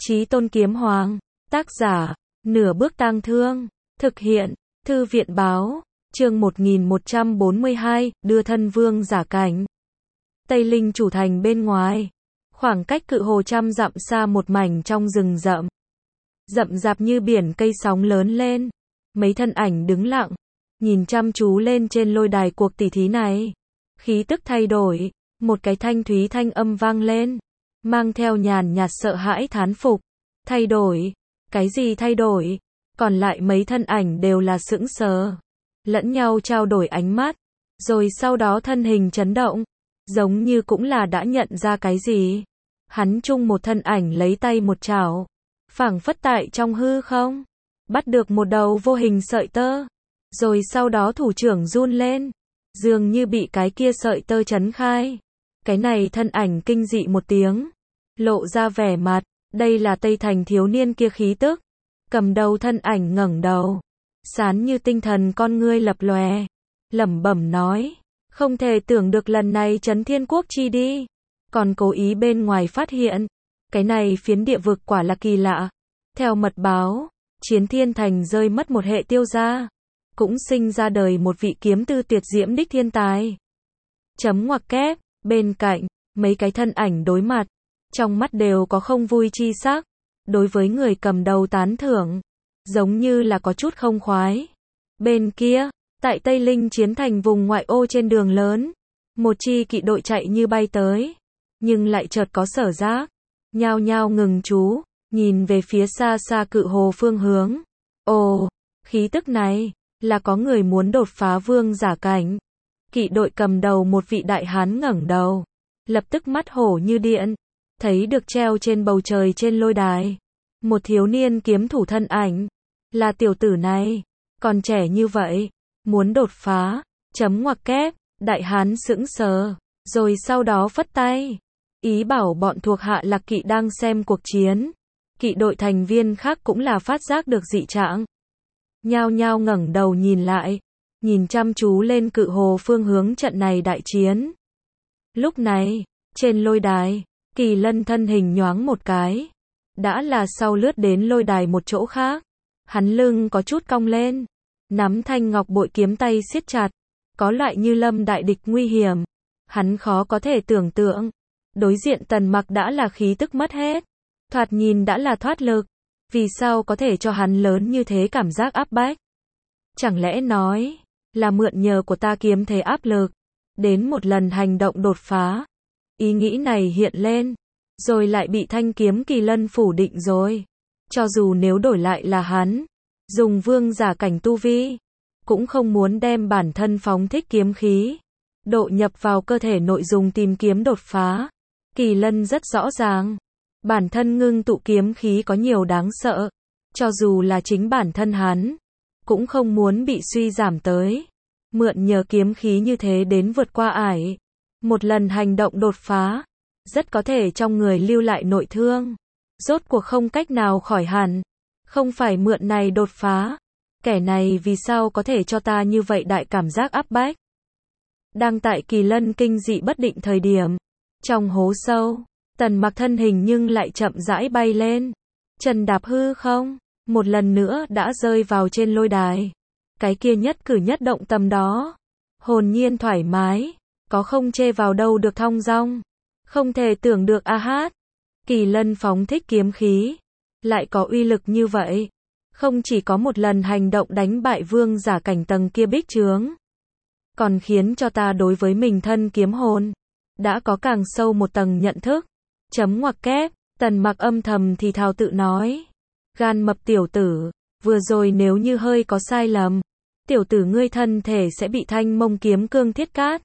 Chí Tôn Kiếm Hoàng, tác giả, Nửa Bước Tang Thương, thực hiện, Thư viện báo, chương 1142, đưa thân vương giả cảnh. Tây Linh chủ thành bên ngoài, khoảng cách Cự Hồ trăm dặm xa một mảnh trong rừng rậm. Rậm rạp như biển cây sóng lớn lên, mấy thân ảnh đứng lặng, nhìn chăm chú lên trên lôi đài cuộc tỷ thí này. Khí tức thay đổi, một cái thanh thúy thanh âm vang lên, mang theo nhàn nhạt sợ hãi thán phục. Thay đổi? Cái gì thay đổi? Còn lại mấy thân ảnh đều là sững sờ, lẫn nhau trao đổi ánh mắt, rồi sau đó thân hình chấn động, giống như cũng là đã nhận ra cái gì. Hắn chung một thân ảnh lấy tay một chảo, phảng phất tại trong hư không, bắt được một đầu vô hình sợi tơ, rồi sau đó thủ trưởng run lên, dường như bị cái kia sợi tơ chấn khai. Cái này thân ảnh kinh dị một tiếng, lộ ra vẻ mặt, đây là Tây Thành thiếu niên kia khí tức. Cầm đầu thân ảnh ngẩng đầu, sáng như tinh thần con ngươi lập lòe, lẩm bẩm nói, không thể tưởng được lần này Chấn Thiên Quốc chi đi, còn cố ý bên ngoài phát hiện, cái này phiến địa vực quả là kỳ lạ. Theo mật báo, Chiến Thiên Thành rơi mất một hệ tiêu gia, cũng sinh ra đời một vị kiếm tư tuyệt diễm đích thiên tài. Chấm ngoặc kép, bên cạnh, mấy cái thân ảnh đối mặt, trong mắt đều có không vui chi sắc. Đối với người cầm đầu tán thưởng, giống như là có chút không khoái. Bên kia, tại Tây Linh Chiến Thành vùng ngoại ô trên đường lớn, một chi kỵ đội chạy như bay tới, nhưng lại chợt có sở giác, nhao nhao ngừng chú, nhìn về phía xa xa Cự Hồ phương hướng. Ồ, khí tức này, là có người muốn đột phá vương giả cảnh. Kỵ đội cầm đầu một vị đại hán ngẩng đầu, lập tức mắt hổ như điện, thấy được treo trên bầu trời trên lôi đài, một thiếu niên kiếm thủ thân ảnh, là tiểu tử này, còn trẻ như vậy, muốn đột phá, chấm ngoặc kép, đại hán sững sờ, rồi sau đó phất tay, ý bảo bọn thuộc hạ Lạc Kỵ đang xem cuộc chiến. Kỵ đội thành viên khác cũng là phát giác được dị trạng, nhao nhao ngẩng đầu nhìn lại, nhìn chăm chú lên Cự Hồ phương hướng trận này đại chiến. Lúc này, trên lôi đài, Kỳ Lân thân hình nhoáng một cái, đã là sau lướt đến lôi đài một chỗ khác. Hắn lưng có chút cong lên, nắm thanh ngọc bội kiếm tay siết chặt, có loại như lâm đại địch nguy hiểm. Hắn khó có thể tưởng tượng, đối diện Tần Mặc đã là khí tức mất hết, thoạt nhìn đã là thoát lực, vì sao có thể cho hắn lớn như thế cảm giác áp bách? Chẳng lẽ nói, là mượn nhờ của ta kiếm thế áp lực, đến một lần hành động đột phá? Ý nghĩ này hiện lên, rồi lại bị thanh kiếm Kỳ Lân phủ định rồi. Cho dù nếu đổi lại là hắn, dùng vương giả cảnh tu vi, cũng không muốn đem bản thân phóng thích kiếm khí, độ nhập vào cơ thể nội dung tìm kiếm đột phá. Kỳ Lân rất rõ ràng, bản thân ngưng tụ kiếm khí có nhiều đáng sợ, cho dù là chính bản thân hắn, cũng không muốn bị suy giảm tới. Mượn nhờ kiếm khí như thế đến vượt qua ải, một lần hành động đột phá, rất có thể trong người lưu lại nội thương, rốt cuộc không cách nào khỏi hẳn. Không phải mượn này đột phá, kẻ này vì sao có thể cho ta như vậy đại cảm giác áp bách? Đang tại Kỳ Lân kinh dị bất định thời điểm, trong hố sâu, Tần Mặc thân hình nhưng lại chậm rãi bay lên, chân đạp hư không, một lần nữa đã rơi vào trên lôi đài. Cái kia nhất cử nhất động tầm đó, hồn nhiên thoải mái, có không chê vào đâu được thong dong. Không thể tưởng được a hát. Kỳ Lân phóng thích kiếm khí, lại có uy lực như vậy. Không chỉ có một lần hành động đánh bại vương giả cảnh tầng kia bích trướng, còn khiến cho ta đối với mình thân kiếm hồn, đã có càng sâu một tầng nhận thức. Chấm ngoặc kép, Tần Mặc âm thầm thì thào tự nói. Gan mập tiểu tử, vừa rồi nếu như hơi có sai lầm, tiểu tử ngươi thân thể sẽ bị thanh mông kiếm cương thiết cát.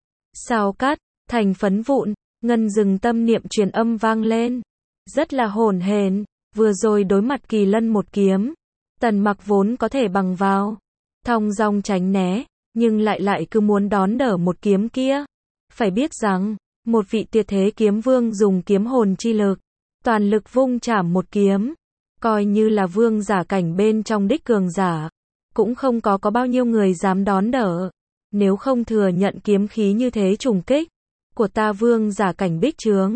Sao cát, thành phấn vụn. Ngân dừng tâm niệm truyền âm vang lên, rất là hổn hển. Vừa rồi đối mặt Kỳ Lân một kiếm, Tần Mặc vốn có thể bằng vào, thong dong tránh né, nhưng lại cứ muốn đón đỡ một kiếm kia. Phải biết rằng, một vị tuyệt thế kiếm vương dùng kiếm hồn chi lực, toàn lực vung chảm một kiếm, coi như là vương giả cảnh bên trong đích cường giả, cũng không có bao nhiêu người dám đón đỡ. Nếu không thừa nhận kiếm khí như thế trùng kích của ta vương giả cảnh bích trướng,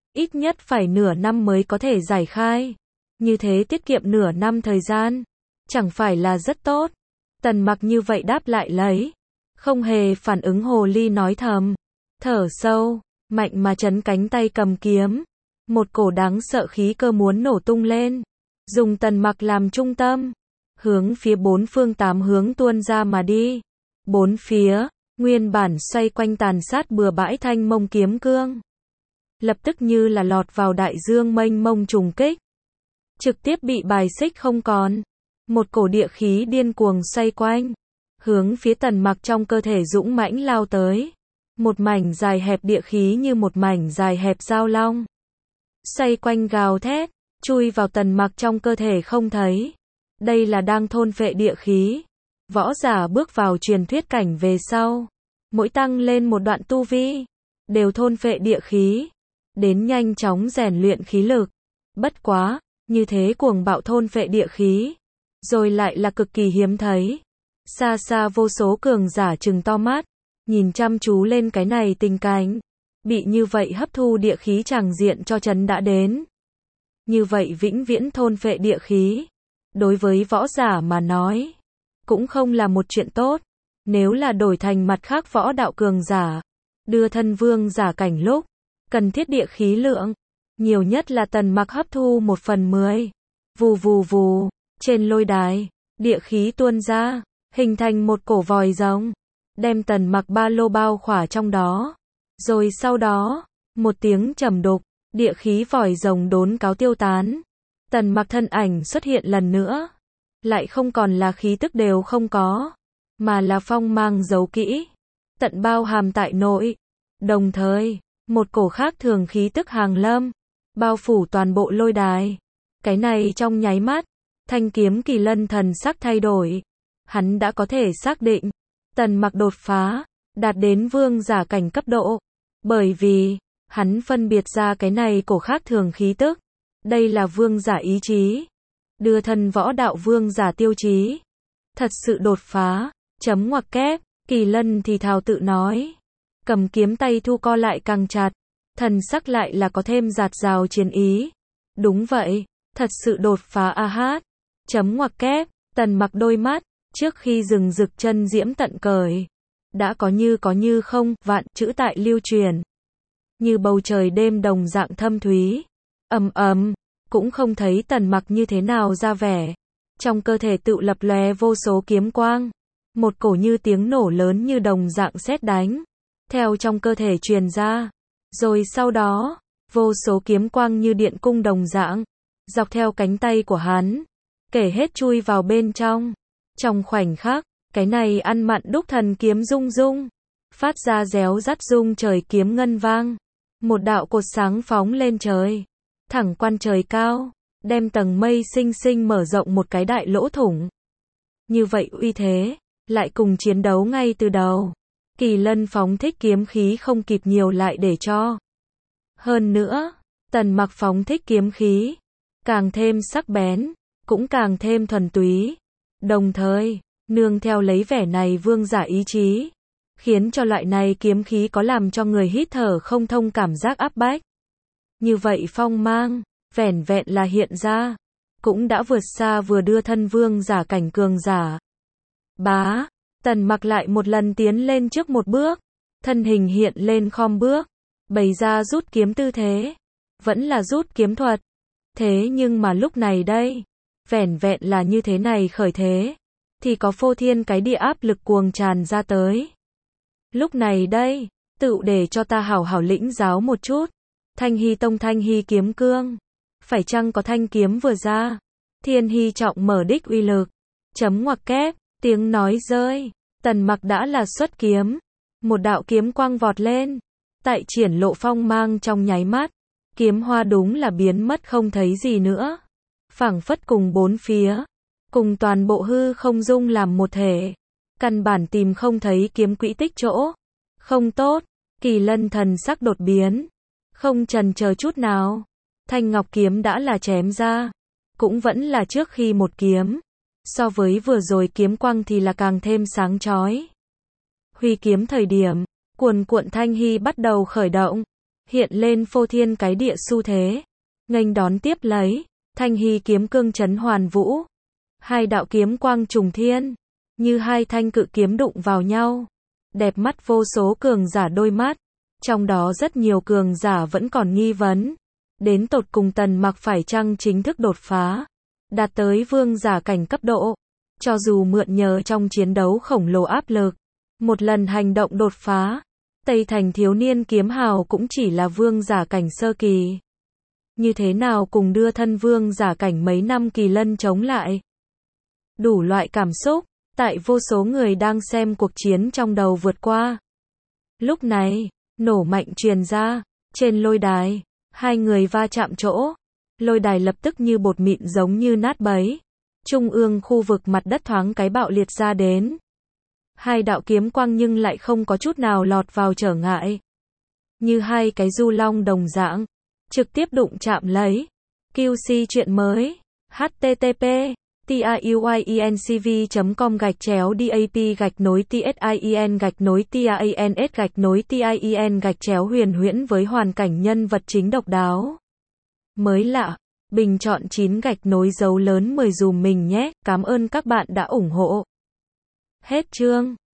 ít nhất phải nửa năm mới có thể giải khai. Như thế tiết kiệm nửa năm thời gian, chẳng phải là rất tốt. Tần Mặc như vậy đáp lại lấy, không hề phản ứng hồ ly nói thầm, thở sâu, mạnh mà chấn cánh tay cầm kiếm. Một cổ đáng sợ khí cơ muốn nổ tung lên, dùng Tần Mặc làm trung tâm, hướng phía bốn phương tám hướng tuôn ra mà đi. Bốn phía, nguyên bản xoay quanh tàn sát bừa bãi thanh mông kiếm cương, lập tức như là lọt vào đại dương mênh mông trùng kích, trực tiếp bị bài xích không còn. Một cổ địa khí điên cuồng xoay quanh, hướng phía Tần Mặc trong cơ thể dũng mãnh lao tới. Một mảnh dài hẹp địa khí như một mảnh dài hẹp dao long, xoay quanh gào thét, chui vào Tần Mặc trong cơ thể không thấy. Đây là đang thôn phệ địa khí. Võ giả bước vào truyền thuyết cảnh về sau, mỗi tăng lên một đoạn tu vi, đều thôn phệ địa khí, đến nhanh chóng rèn luyện khí lực. Bất quá, như thế cuồng bạo thôn phệ địa khí, rồi lại là cực kỳ hiếm thấy. Xa xa vô số cường giả trừng to mắt, nhìn chăm chú lên cái này tình cảnh. Bị như vậy hấp thu địa khí tràng diện cho chấn đã đến. Như vậy vĩnh viễn thôn phệ địa khí, đối với võ giả mà nói, cũng không là một chuyện tốt. Nếu là đổi thành mặt khác võ đạo cường giả, đưa thân vương giả cảnh lúc, cần thiết địa khí lượng, nhiều nhất là Tần Mặc hấp thu 1/10. Vù vù vù, trên lôi đài, địa khí tuôn ra, hình thành một cổ vòi rồng, đem Tần Mặc ba lô bao khỏa trong đó. Rồi sau đó, một tiếng trầm đục, địa khí vòi rồng đốn cáo tiêu tán. Tần Mặc thân ảnh xuất hiện lần nữa, lại không còn là khí tức đều không có, mà là phong mang giấu kỹ, tận bao hàm tại nội. Đồng thời, một cổ khác thường khí tức hàng lâm, bao phủ toàn bộ lôi đài. Cái này trong nháy mắt, thanh kiếm Kỳ Lân thần sắc thay đổi. Hắn đã có thể xác định, Tần Mặc đột phá, đạt đến vương giả cảnh cấp độ. Bởi vì, hắn phân biệt ra cái này cổ khác thường khí tức. Đây là vương giả ý chí, đưa thân võ đạo vương giả tiêu chí. Thật sự đột phá, chấm ngoặc kép, Kỳ Lân thì thào tự nói. Cầm kiếm tay thu co lại càng chặt, thần sắc lại là có thêm dạt dào chiến ý. Đúng vậy, thật sự đột phá a hát. Chấm ngoặc kép, Tần Mặc đôi mắt, trước khi rừng rực chân diễm tận cởi, đã có như không, vạn chữ tại lưu truyền. Như bầu trời đêm đồng dạng thâm thúy. Cũng không thấy Tần Mặc như thế nào ra vẻ. Trong cơ thể tự lập lòe vô số kiếm quang. Một cổ như tiếng nổ lớn như đồng dạng sét đánh, theo trong cơ thể truyền ra. Rồi sau đó, vô số kiếm quang như điện cung đồng dạng, dọc theo cánh tay của hắn, kể hết chui vào bên trong. Trong khoảnh khắc, cái này ăn mặn đúc thần kiếm rung rung, phát ra réo rắt rung trời kiếm ngân vang. Một đạo cột sáng phóng lên trời, thẳng quan trời cao, đem tầng mây xinh xinh mở rộng một cái đại lỗ thủng. Như vậy uy thế, lại cùng chiến đấu ngay từ đầu. Kỳ Lân phóng thích kiếm khí không kịp nhiều lại để cho. Hơn nữa, Tần Mặc phóng thích kiếm khí, càng thêm sắc bén, cũng càng thêm thuần túy. Đồng thời, nương theo lấy vẻ này vương giả ý chí, khiến cho loại này kiếm khí có làm cho người hít thở không thông cảm giác áp bách. Như vậy phong mang, vẻn vẹn là hiện ra, cũng đã vượt xa vừa đưa thân vương giả cảnh cường giả. Bá, Tần Mặc lại một lần tiến lên trước một bước, thân hình hiện lên khom bước, bày ra rút kiếm tư thế, vẫn là rút kiếm thuật. Thế nhưng mà lúc này đây, vẻn vẹn là như thế này khởi thế, thì có phô thiên cái địa áp lực cuồng tràn ra tới. Lúc này đây, tự để cho ta hảo hảo lĩnh giáo một chút. Thanh Hy Tông Thanh Hy kiếm cương, phải chăng có thanh kiếm vừa ra, thiên hy trọng mở đích uy lực. Chấm ngoặc kép, tiếng nói rơi, Tần Mặc đã là xuất kiếm, một đạo kiếm quang vọt lên, tại triển lộ phong mang trong nháy mắt, kiếm hoa đúng là biến mất không thấy gì nữa, phảng phất cùng bốn phía, cùng toàn bộ hư không dung làm một thể, căn bản tìm không thấy kiếm quỹ tích chỗ. Không tốt, Kỳ Lân thần sắc đột biến, không chần chờ chút nào, thanh ngọc kiếm đã là chém ra, cũng vẫn là trước khi một kiếm, so với vừa rồi kiếm quang thì là càng thêm sáng chói. Huy kiếm thời điểm, cuồn cuộn thanh hy bắt đầu khởi động, hiện lên phô thiên cái địa xu thế, nghênh đón tiếp lấy, thanh hy kiếm cương chấn hoàn vũ. Hai đạo kiếm quang trùng thiên, như hai thanh cự kiếm đụng vào nhau, đẹp mắt vô số cường giả đôi mắt, trong đó rất nhiều cường giả vẫn còn nghi vấn, đến tột cùng Tần Mặc phải chăng chính thức đột phá, đạt tới vương giả cảnh cấp độ, cho dù mượn nhờ trong chiến đấu khổng lồ áp lực, một lần hành động đột phá, Tây Thành thiếu niên kiếm hào cũng chỉ là vương giả cảnh sơ kỳ. Như thế nào cùng đưa thân vương giả cảnh mấy năm kỳ lân chống lại? Đủ loại cảm xúc, tại vô số người đang xem cuộc chiến trong đầu vượt qua. Lúc này, nổ mạnh truyền ra, trên lôi đài, hai người va chạm chỗ, lôi đài lập tức như bột mịn giống như nát bấy. Trung ương khu vực mặt đất thoáng cái bạo liệt ra đến. Hai đạo kiếm quang nhưng lại không có chút nào lọt vào trở ngại. Như hai cái du long đồng dạng, trực tiếp đụng chạm lấy. QC chuyện mới, http tiuyenCV.com/DAP-TIAN-TIANS-TIAN huyền với hoàn cảnh nhân vật chính độc đáo. Mới lạ, bình chọn 9 dấu lớn 10 dùm mình nhé, cảm ơn các bạn đã ủng hộ. Hết chương.